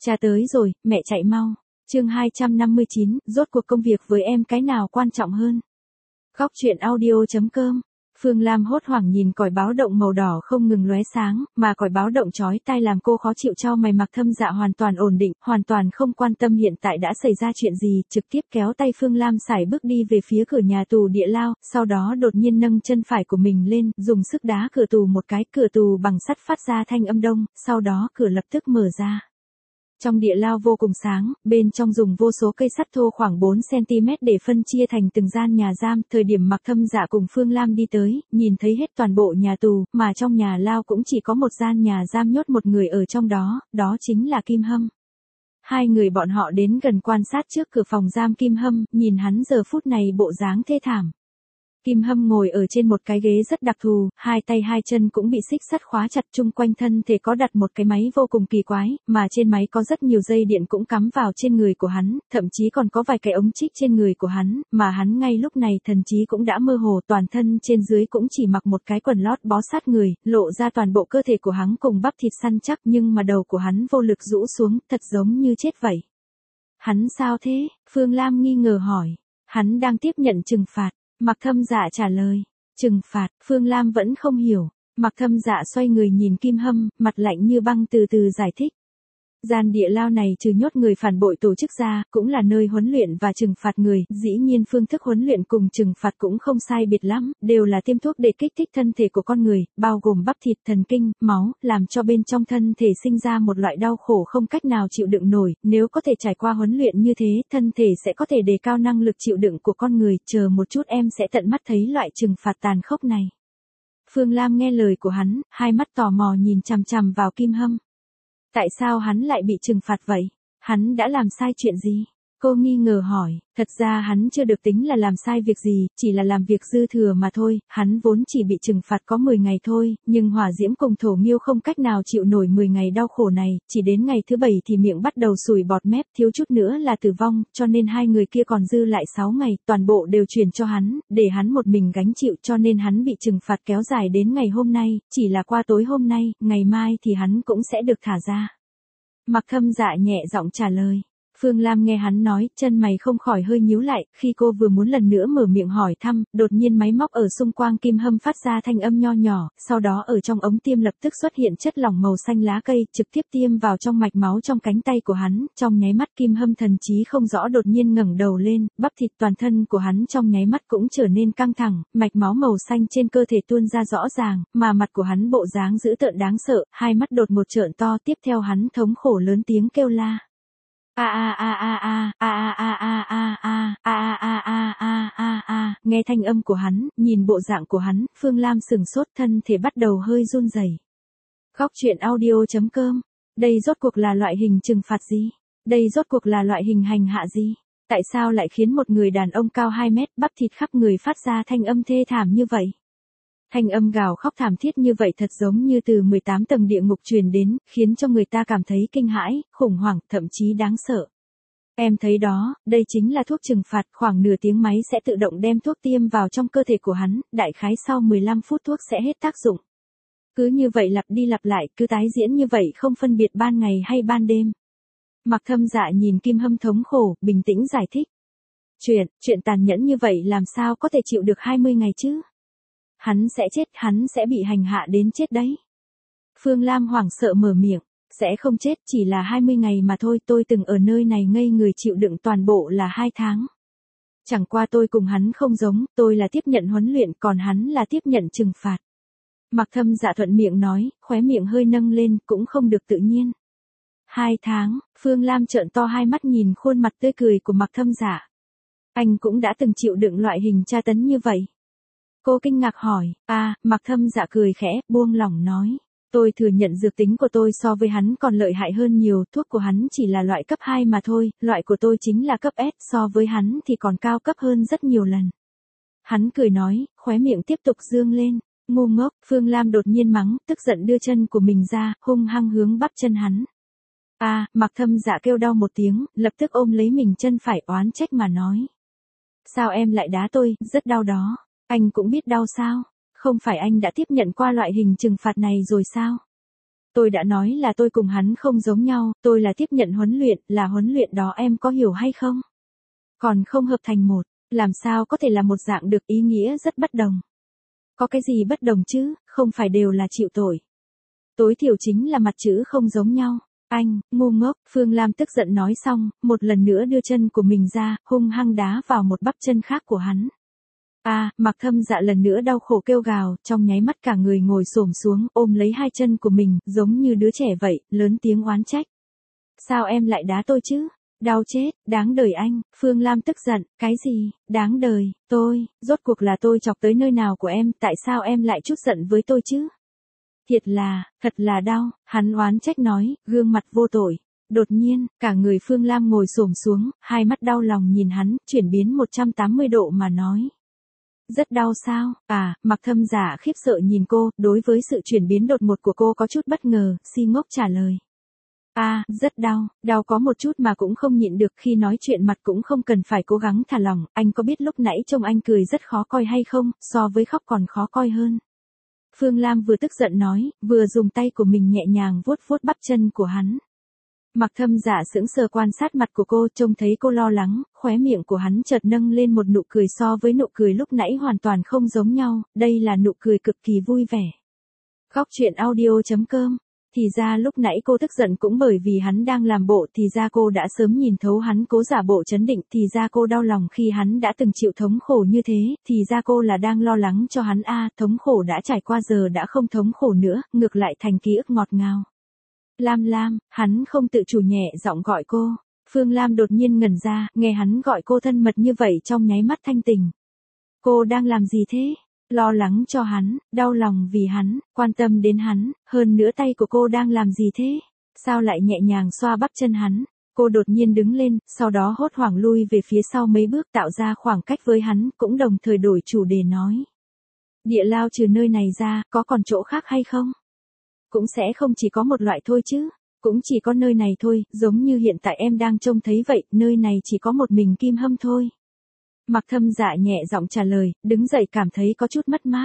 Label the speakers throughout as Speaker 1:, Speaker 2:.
Speaker 1: Cha tới rồi, mẹ chạy mau. Chương 259, rốt cuộc công việc với em cái nào quan trọng hơn? Góc truyện audio.com. Phương Lam hốt hoảng nhìn còi báo động màu đỏ không ngừng lóe sáng, mà còi báo động chói tai làm cô khó chịu. Chau mày, Mạc Thâm Dạ hoàn toàn ổn định, hoàn toàn không quan tâm hiện tại đã xảy ra chuyện gì, trực tiếp kéo tay Phương Lam sải bước đi về phía cửa nhà tù địa lao, sau đó đột nhiên nâng chân phải của mình lên, dùng sức đá cửa tù một cái, cửa tù bằng sắt phát ra thanh âm đông, sau đó cửa lập tức mở ra. Trong địa lao vô cùng sáng, bên trong dùng vô số cây sắt thô khoảng 4cm để phân chia thành từng gian nhà giam. Thời điểm Mạc Thâm Dạ cùng Phương Lam đi tới, nhìn thấy hết toàn bộ nhà tù, mà trong nhà lao cũng chỉ có một gian nhà giam nhốt một người ở trong đó, đó chính là Kim Hâm. Hai người bọn họ đến gần quan sát trước cửa phòng giam Kim Hâm, nhìn hắn giờ phút này bộ dáng thê thảm. Kim Hâm ngồi ở trên một cái ghế rất đặc thù, hai tay hai chân cũng bị xích sắt khóa chặt, chung quanh thân thể có đặt một cái máy vô cùng kỳ quái, mà trên máy có rất nhiều dây điện cũng cắm vào trên người của hắn, thậm chí còn có vài cái ống trích trên người của hắn, mà hắn ngay lúc này thần trí cũng đã mơ hồ, toàn thân trên dưới cũng chỉ mặc một cái quần lót bó sát người, lộ ra toàn bộ cơ thể của hắn cùng bắp thịt săn chắc, nhưng mà đầu của hắn vô lực rũ xuống, thật giống như chết vậy. Hắn sao thế? Phương Lam nghi ngờ hỏi. Hắn đang tiếp nhận trừng phạt. Mạc Thâm Dạ trả lời. Trừng phạt? Phương Lam vẫn không hiểu. Mạc Thâm Dạ xoay người nhìn Kim Hâm, mặt lạnh như băng từ từ giải thích. Gian địa lao này trừ nhốt người phản bội tổ chức ra, cũng là nơi huấn luyện và trừng phạt người, dĩ nhiên phương thức huấn luyện cùng trừng phạt cũng không sai biệt lắm, đều là tiêm thuốc để kích thích thân thể của con người, bao gồm bắp thịt, thần kinh, máu, làm cho bên trong thân thể sinh ra một loại đau khổ không cách nào chịu đựng nổi, nếu có thể trải qua huấn luyện như thế, thân thể sẽ có thể đề cao năng lực chịu đựng của con người, chờ một chút em sẽ tận mắt thấy loại trừng phạt tàn khốc này. Phương Lam nghe lời của hắn, hai mắt tò mò nhìn chằm chằm vào Kim Hâm. Tại sao hắn lại bị trừng phạt vậy? Hắn đã làm sai chuyện gì? Cô nghi ngờ hỏi, thật ra hắn chưa được tính là làm sai việc gì, chỉ là làm việc dư thừa mà thôi, hắn vốn chỉ bị trừng phạt có 10 ngày thôi, nhưng Hỏa Diễm cùng Thổ Nghiêu không cách nào chịu nổi 10 ngày đau khổ này, chỉ đến ngày thứ 7 thì miệng bắt đầu sùi bọt mép, thiếu chút nữa là tử vong, cho nên hai người kia còn dư lại 6 ngày, toàn bộ đều chuyển cho hắn, để hắn một mình gánh chịu, cho nên hắn bị trừng phạt kéo dài đến ngày hôm nay, chỉ là qua tối hôm nay, ngày mai thì hắn cũng sẽ được thả ra. Mạc Thâm Dạ nhẹ giọng trả lời. Phương Lam nghe hắn nói, chân mày không khỏi hơi nhíu lại, khi cô vừa muốn lần nữa mở miệng hỏi thăm, đột nhiên máy móc ở xung quanh Kim Hâm phát ra thanh âm nho nhỏ, sau đó ở trong ống tiêm lập tức xuất hiện chất lỏng màu xanh lá cây, trực tiếp tiêm vào trong mạch máu trong cánh tay của hắn, trong nháy mắt Kim Hâm thần trí không rõ đột nhiên ngẩng đầu lên, bắp thịt toàn thân của hắn trong nháy mắt cũng trở nên căng thẳng, mạch máu màu xanh trên cơ thể tuôn ra rõ ràng, mà mặt của hắn bộ dáng dữ tợn đáng sợ, hai mắt đột một trợn to, tiếp theo hắn thống khổ lớn tiếng kêu la. Nghe thanh âm của hắn, nhìn bộ dạng của hắn, Phương Lam sừng sốt, thân thể bắt đầu hơi run rẩy. Góc truyện audio.com. Đây rốt cuộc là loại hình trừng phạt gì? Đây rốt cuộc là loại hình hành hạ gì? Tại sao lại khiến một người đàn ông cao 2 mét, bắp thịt khắp người phát ra thanh âm thê thảm như vậy? Thanh âm gào khóc thảm thiết như vậy thật giống như từ 18 tầng địa ngục truyền đến, khiến cho người ta cảm thấy kinh hãi, khủng hoảng, thậm chí đáng sợ. Em thấy đó, đây chính là thuốc trừng phạt, khoảng nửa tiếng máy sẽ tự động đem thuốc tiêm vào trong cơ thể của hắn, đại khái sau 15 phút thuốc sẽ hết tác dụng. Cứ như vậy lặp đi lặp lại, cứ tái diễn như vậy không phân biệt ban ngày hay ban đêm. Mạc Thâm Dạ nhìn Kim Hâm thống khổ, bình tĩnh giải thích. Chuyện tàn nhẫn như vậy làm sao có thể chịu được 20 ngày chứ? Hắn sẽ chết, hắn sẽ bị hành hạ đến chết đấy. Phương Lam hoảng sợ mở miệng, sẽ không chết, chỉ là 20 ngày mà thôi, tôi từng ở nơi này ngây người chịu đựng toàn bộ là 2 tháng. Chẳng qua tôi cùng hắn không giống, tôi là tiếp nhận huấn luyện, còn hắn là tiếp nhận trừng phạt. Mạc Thâm Dạ thuận miệng nói, khóe miệng hơi nâng lên, cũng không được tự nhiên. 2 tháng, Phương Lam trợn to hai mắt nhìn khuôn mặt tươi cười của Mạc Thâm Dạ. Anh cũng đã từng chịu đựng loại hình tra tấn như vậy. Cô kinh ngạc hỏi, Mạc Thâm Dạ cười khẽ, buông lỏng nói. Tôi thừa nhận dược tính của tôi so với hắn còn lợi hại hơn nhiều, thuốc của hắn chỉ là loại cấp 2 mà thôi, loại của tôi chính là cấp S, so với hắn thì còn cao cấp hơn rất nhiều lần. Hắn cười nói, khóe miệng tiếp tục dương lên, ngu ngốc, Phương Lam đột nhiên mắng, tức giận đưa chân của mình ra, hung hăng hướng bắp chân hắn. Mạc Thâm Dạ kêu đau một tiếng, lập tức ôm lấy mình chân phải oán trách mà nói. Sao em lại đá tôi, rất đau đó. Anh cũng biết đau sao? Không phải anh đã tiếp nhận qua loại hình trừng phạt này rồi sao? Tôi đã nói là tôi cùng hắn không giống nhau, tôi là tiếp nhận huấn luyện, là huấn luyện đó em có hiểu hay không? Còn không hợp thành một, làm sao có thể là một dạng được, ý nghĩa rất bất đồng. Có cái gì bất đồng chứ, không phải đều là chịu tội. Tối thiểu chính là mặt chữ không giống nhau. Anh, ngu ngốc, Phương Lam tức giận nói xong, một lần nữa đưa chân của mình ra, hung hăng đá vào một bắp chân khác của hắn. Mạc Thâm Dạ lần nữa đau khổ kêu gào, trong nháy mắt cả người ngồi xổm xuống, ôm lấy hai chân của mình, giống như đứa trẻ vậy, lớn tiếng oán trách. Sao em lại đá tôi chứ? Đau chết, đáng đời anh. Phương Lam tức giận, cái gì, đáng đời, rốt cuộc là tôi chọc tới nơi nào của em, tại sao em lại chút giận với tôi chứ? Thật là đau, hắn oán trách nói, gương mặt vô tội. Đột nhiên, cả người Phương Lam ngồi xổm xuống, hai mắt đau lòng nhìn hắn, chuyển biến 180 độ mà nói. Rất đau sao? Mạc Thâm Dạ khiếp sợ nhìn cô, đối với sự chuyển biến đột ngột của cô có chút bất ngờ, si ngốc trả lời. Rất đau có một chút mà cũng không nhịn được, khi nói chuyện mặt cũng không cần phải cố gắng thả lỏng, anh có biết lúc nãy trông anh cười rất khó coi hay không, so với khóc còn khó coi hơn. Phương Lam vừa tức giận nói, vừa dùng tay của mình nhẹ nhàng vuốt vuốt bắp chân của hắn. Mạc Thâm Dạ sững sờ quan sát mặt của cô, trông thấy cô lo lắng, khóe miệng của hắn chợt nâng lên một nụ cười so với nụ cười lúc nãy hoàn toàn không giống nhau, đây là nụ cười cực kỳ vui vẻ. Khóc chuyện audio.com. Thì ra lúc nãy cô tức giận cũng bởi vì hắn đang làm bộ, thì ra cô đã sớm nhìn thấu hắn cố giả bộ trấn định, thì ra cô đau lòng khi hắn đã từng chịu thống khổ như thế, thì ra cô là đang lo lắng cho hắn. Thống khổ đã trải qua giờ đã không thống khổ nữa, ngược lại thành ký ức ngọt ngào. Lam, hắn không tự chủ nhẹ giọng gọi cô. Phương Lam đột nhiên ngẩn ra, nghe hắn gọi cô thân mật như vậy trong nháy mắt thanh tỉnh. Cô đang làm gì thế? Lo lắng cho hắn, đau lòng vì hắn, quan tâm đến hắn, hơn nữa tay của cô đang làm gì thế? Sao lại nhẹ nhàng xoa bắp chân hắn? Cô đột nhiên đứng lên, sau đó hốt hoảng lui về phía sau mấy bước tạo ra khoảng cách với hắn, cũng đồng thời đổi chủ đề nói. Địa lao trừ nơi này ra, có còn chỗ khác hay không? Cũng sẽ không chỉ có một loại thôi chứ, cũng chỉ có nơi này thôi, giống như hiện tại em đang trông thấy vậy, nơi này chỉ có một mình Kim Hâm thôi. Mạc Thâm Dạ nhẹ giọng trả lời, đứng dậy cảm thấy có chút mất mát.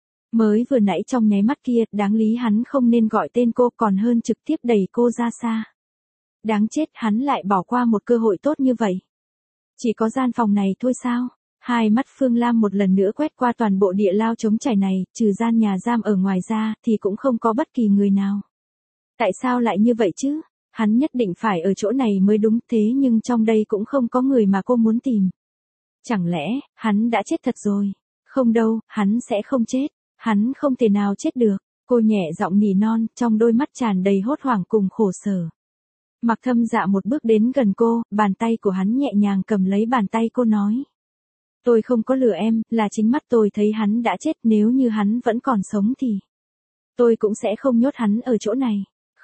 Speaker 1: Mới vừa nãy trong nháy mắt kia, đáng lý hắn không nên gọi tên cô, còn hơn trực tiếp đẩy cô ra xa. Đáng chết, hắn lại bỏ qua một cơ hội tốt như vậy. Chỉ có gian phòng này thôi sao? Hai mắt Phương Lam một lần nữa quét qua toàn bộ địa lao trống trải này, trừ gian nhà giam ở ngoài ra, thì cũng không có bất kỳ người nào. Tại sao lại như vậy chứ? Hắn nhất định phải ở chỗ này mới đúng, thế nhưng trong đây cũng không có người mà cô muốn tìm. Chẳng lẽ, hắn đã chết thật rồi? Không đâu, hắn sẽ không chết. Hắn không thể nào chết được. Cô nhẹ giọng nỉ non, trong đôi mắt tràn đầy hốt hoảng cùng khổ sở. Mạc Thâm Dạ một bước đến gần cô, bàn tay của hắn nhẹ nhàng cầm lấy bàn tay cô nói. Tôi không có lừa em, là chính mắt tôi thấy hắn đã chết, nếu như hắn vẫn còn sống thì tôi cũng sẽ không nhốt hắn ở chỗ này.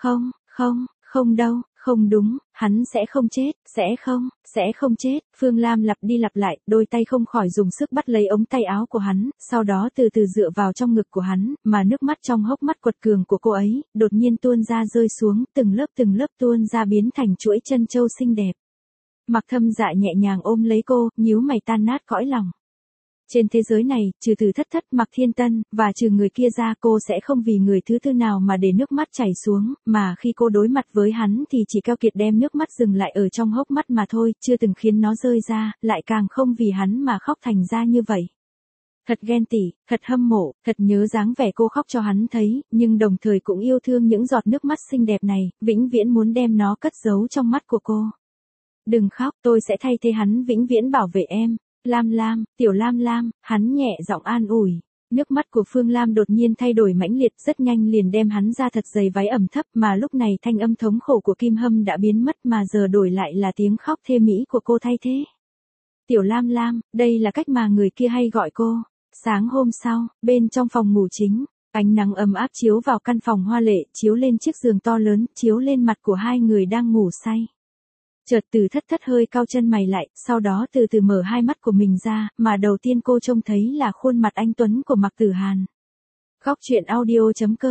Speaker 1: Không đâu, không đúng, hắn sẽ không chết, sẽ không chết. Phương Lam lặp đi lặp lại, đôi tay không khỏi dùng sức bắt lấy ống tay áo của hắn, sau đó từ từ dựa vào trong ngực của hắn, mà nước mắt trong hốc mắt quật cường của cô ấy, đột nhiên tuôn ra rơi xuống, từng lớp tuôn ra biến thành chuỗi chân châu xinh đẹp. Mạc Thâm Dạ nhẹ nhàng ôm lấy cô, nhíu mày tan nát cõi lòng. Trên thế giới này, trừ Từ Thất, Mạc Thiên Tân, và trừ người kia ra, cô sẽ không vì người thứ tư nào mà để nước mắt chảy xuống, mà khi cô đối mặt với hắn thì chỉ keo kiệt đem nước mắt dừng lại ở trong hốc mắt mà thôi, chưa từng khiến nó rơi ra, lại càng không vì hắn mà khóc thành ra như vậy. Thật ghen tị, thật hâm mộ, thật nhớ dáng vẻ cô khóc cho hắn thấy, nhưng đồng thời cũng yêu thương những giọt nước mắt xinh đẹp này, vĩnh viễn muốn đem nó cất giấu trong mắt của cô. Đừng khóc, tôi sẽ thay thế hắn vĩnh viễn bảo vệ em. Lam, tiểu Lam, hắn nhẹ giọng an ủi. Nước mắt của Phương Lam đột nhiên thay đổi mãnh liệt, rất nhanh liền đem hắn ra thật dày váy ẩm thấp, mà lúc này thanh âm thống khổ của Kim Hâm đã biến mất, mà giờ đổi lại là tiếng khóc thê mỹ của cô thay thế. Tiểu Lam, đây là cách mà người kia hay gọi cô. Sáng hôm sau, bên trong phòng ngủ chính, ánh nắng ấm áp chiếu vào căn phòng hoa lệ, chiếu lên chiếc giường to lớn, chiếu lên mặt của hai người đang ngủ say. Chợt Từ Thất hơi cau chân mày lại, sau đó từ từ mở hai mắt của mình ra, mà đầu tiên cô trông thấy là khuôn mặt anh tuấn của Mạc Tử Hàn. Khóc chuyện audio.com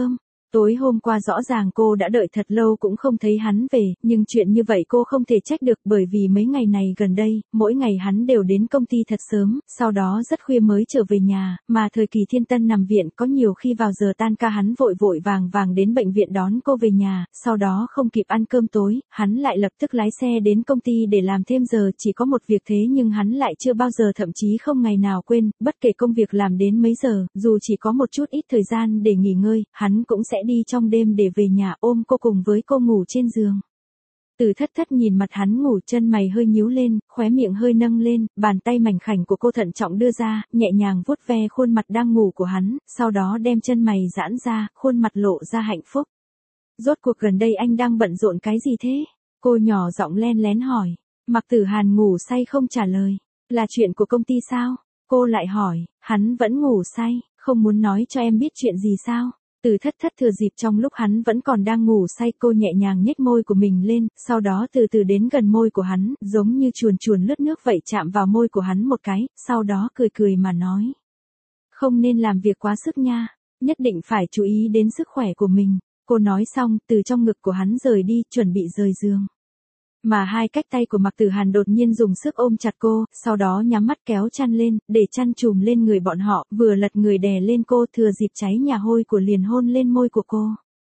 Speaker 1: Tối hôm qua rõ ràng cô đã đợi thật lâu cũng không thấy hắn về, nhưng chuyện như vậy cô không thể trách được bởi vì mấy ngày này gần đây, mỗi ngày hắn đều đến công ty thật sớm, sau đó rất khuya mới trở về nhà, mà thời kỳ Thiên Tân nằm viện có nhiều khi vào giờ tan ca hắn vội vội vàng vàng đến bệnh viện đón cô về nhà, sau đó không kịp ăn cơm tối, hắn lại lập tức lái xe đến công ty để làm thêm giờ, chỉ có một việc thế nhưng hắn lại chưa bao giờ thậm chí không ngày nào quên, bất kể công việc làm đến mấy giờ, dù chỉ có một chút ít thời gian để nghỉ ngơi, hắn cũng sẽ đi trong đêm để về nhà ôm cô cùng với cô ngủ trên giường. Từ Thất Thất nhìn mặt hắn ngủ, chân mày hơi nhíu lên, khóe miệng hơi nâng lên, bàn tay mảnh khảnh của cô thận trọng đưa ra, nhẹ nhàng vuốt ve khuôn mặt đang ngủ của hắn, sau đó đem chân mày giãn ra, khuôn mặt lộ ra hạnh phúc. Rốt cuộc gần đây anh đang bận rộn cái gì thế? Cô nhỏ giọng len lén hỏi. Mạc Tử Hàn ngủ say không trả lời. Là chuyện của công ty sao? Cô lại hỏi, hắn vẫn ngủ say, không muốn nói cho em biết chuyện gì sao? Từ Thất Thất thừa dịp trong lúc hắn vẫn còn đang ngủ say, cô nhẹ nhàng nhếch môi của mình lên, sau đó từ từ đến gần môi của hắn, giống như chuồn chuồn lướt nước vậy chạm vào môi của hắn một cái, sau đó cười cười mà nói. Không nên làm việc quá sức nha, nhất định phải chú ý đến sức khỏe của mình. Cô nói xong, từ trong ngực của hắn rời đi, chuẩn bị rời giường. Mà hai cách tay của Mạc Tử Hàn đột nhiên dùng sức ôm chặt cô, sau đó nhắm mắt kéo chăn lên, để chăn trùm lên người bọn họ, vừa lật người đè lên cô, thừa dịp cháy nhà hôi của liền hôn lên môi của cô.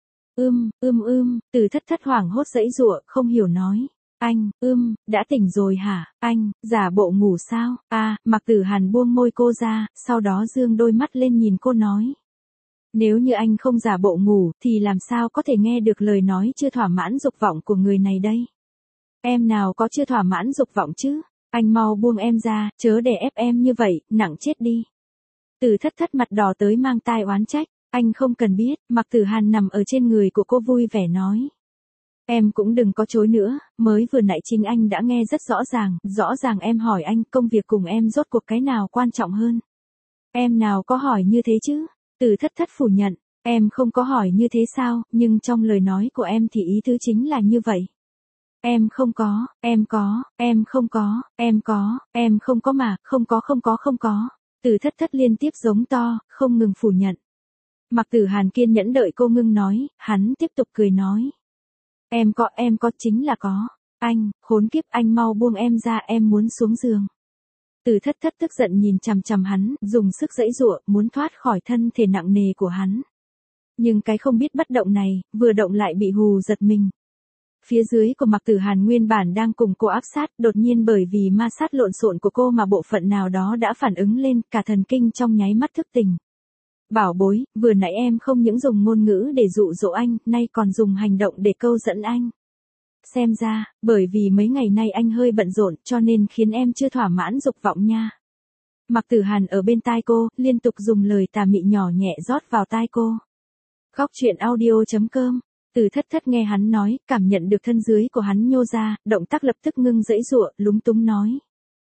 Speaker 1: Từ Thất Thất hoảng hốt giãy giụa, không hiểu nói. Anh, đã tỉnh rồi hả, anh, giả bộ ngủ sao? Mạc Tử Hàn buông môi cô ra, sau đó dương đôi mắt lên nhìn cô nói. Nếu như anh không giả bộ ngủ, thì làm sao có thể nghe được lời nói chưa thỏa mãn dục vọng của người này đây? Em nào có chưa thỏa mãn dục vọng chứ? Anh mau buông em ra, chớ để ép em như vậy, nặng chết đi. Từ Thất Thất mặt đỏ tới mang tai oán trách, anh không cần biết, Mạc Tử Hàn nằm ở trên người của cô vui vẻ nói. Em cũng đừng có chối nữa, mới vừa nãy chính anh đã nghe rất rõ ràng em hỏi anh công việc cùng em rốt cuộc cái nào quan trọng hơn. Em nào có hỏi như thế chứ? Từ Thất Thất phủ nhận, em không có hỏi như thế sao, nhưng trong lời nói của em thì ý tứ chính là như vậy. Em không có mà, không có. Từ Thất Thất liên tiếp giống to, không ngừng phủ nhận. Mạc Tử Hàn kiên nhẫn đợi cô ngưng nói, hắn tiếp tục cười nói. Em có chính là có. Anh, khốn kiếp, anh mau buông em ra, em muốn xuống giường. Từ Thất Thất tức giận nhìn chằm chằm hắn, dùng sức giãy giụa, muốn thoát khỏi thân thể nặng nề của hắn. Nhưng cái không biết bất động này, vừa động lại bị hù giật mình. Phía dưới của Mạc Tử Hàn nguyên bản đang cùng cô áp sát, đột nhiên bởi vì ma sát lộn xộn của cô mà bộ phận nào đó đã phản ứng lên, cả thần kinh trong nháy mắt thức tỉnh. Bảo bối, vừa nãy em không những dùng ngôn ngữ để dụ dỗ anh, nay còn dùng hành động để câu dẫn anh. Xem ra, bởi vì mấy ngày nay anh hơi bận rộn cho nên khiến em chưa thỏa mãn dục vọng nha. Mạc Tử Hàn ở bên tai cô, liên tục dùng lời tà mị nhỏ nhẹ rót vào tai cô. Góc truyện audio.com. Từ Thất Thất nghe hắn nói, cảm nhận được thân dưới của hắn nhô ra, động tác lập tức ngưng giãy giụa, lúng túng nói.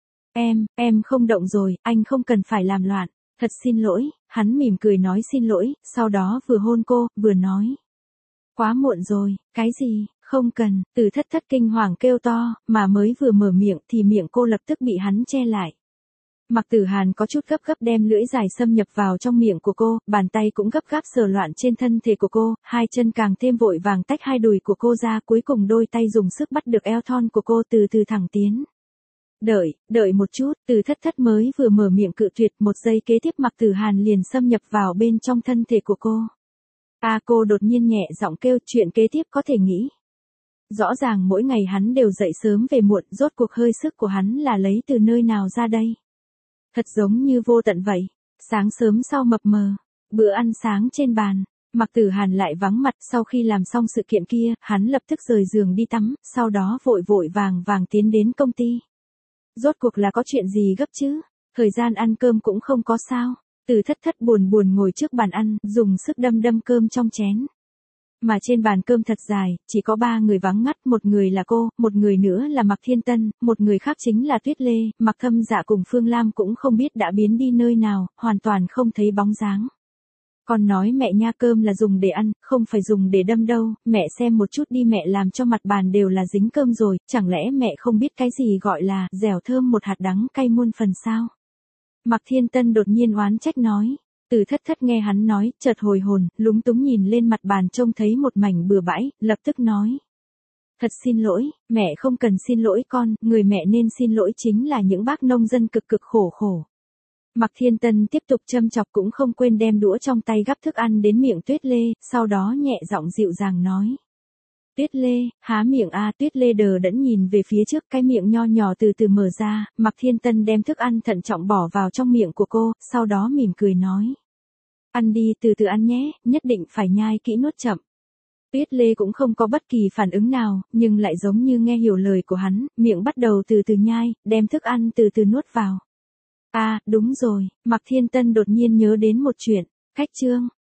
Speaker 1: Em không động rồi, anh không cần phải làm loạn. Thật xin lỗi, hắn mỉm cười nói xin lỗi, sau đó vừa hôn cô, vừa nói. Quá muộn rồi, cái gì, không cần, Từ Thất Thất kinh hoàng kêu to, mà mới vừa mở miệng thì miệng cô lập tức bị hắn che lại. Mạc Tử Hàn có chút gấp đem lưỡi dài xâm nhập vào trong miệng của cô, bàn tay cũng gấp gáp sờ loạn trên thân thể của cô, hai chân càng thêm vội vàng tách hai đùi của cô ra, cuối cùng đôi tay dùng sức bắt được eo thon của cô từ từ thẳng tiến. Đợi một chút, Từ Thất Thất mới vừa mở miệng cự tuyệt, một giây kế tiếp Mạc Tử Hàn liền xâm nhập vào bên trong thân thể của cô. Cô đột nhiên nhẹ giọng kêu, chuyện kế tiếp có thể nghĩ. Rõ ràng mỗi ngày hắn đều dậy sớm về muộn, rốt cuộc hơi sức của hắn là lấy từ nơi nào ra đây? Thật giống như vô tận vậy. Sáng sớm sau mập mờ, bữa ăn sáng trên bàn, Mạc Tử Hàn lại vắng mặt, sau khi làm xong sự kiện kia, hắn lập tức rời giường đi tắm, sau đó vội vội vàng vàng tiến đến công ty. Rốt cuộc là có chuyện gì gấp chứ? Thời gian ăn cơm cũng không có sao. Từ Thất Thất buồn ngồi trước bàn ăn, dùng sức đâm cơm trong chén. Mà trên bàn cơm thật dài, chỉ có 3 người vắng ngắt, một người là cô, một người nữa là Mạc Thiên Tân, một người khác chính là Tuyết Lê, Mạc Thâm Dạ cùng Phương Lam cũng không biết đã biến đi nơi nào, hoàn toàn không thấy bóng dáng. Con nói mẹ nha, cơm là dùng để ăn, không phải dùng để đâm đâu, mẹ xem một chút đi, mẹ làm cho mặt bàn đều là dính cơm rồi, chẳng lẽ mẹ không biết cái gì gọi là dẻo thơm một hạt đắng cay muôn phần sao? Mạc Thiên Tân đột nhiên oán trách nói. Từ thất thất nghe hắn nói, chợt hồi hồn, lúng túng nhìn lên mặt bàn trông thấy một mảnh bừa bãi, lập tức nói. Thật xin lỗi, mẹ không cần xin lỗi con, người mẹ nên xin lỗi chính là những bác nông dân cực cực khổ khổ. Mạc Thiên Tân tiếp tục châm chọc cũng không quên đem đũa trong tay gắp thức ăn đến miệng Tuyết Lê, sau đó nhẹ giọng dịu dàng nói. Tuyết Lê, há miệng a. Tuyết Lê đờ đẫn nhìn về phía trước, cái miệng nho nhỏ từ từ mở ra, Mạc Thiên Tân đem thức ăn thận trọng bỏ vào trong miệng của cô, sau đó mỉm cười nói. Ăn đi, từ từ ăn nhé, nhất định phải nhai kỹ nuốt chậm. Tuyết Lê cũng không có bất kỳ phản ứng nào, nhưng lại giống như nghe hiểu lời của hắn, miệng bắt đầu từ từ nhai, đem thức ăn từ từ nuốt vào. À, đúng rồi, Mạc Thiên Tân đột nhiên nhớ đến một chuyện, khách trương.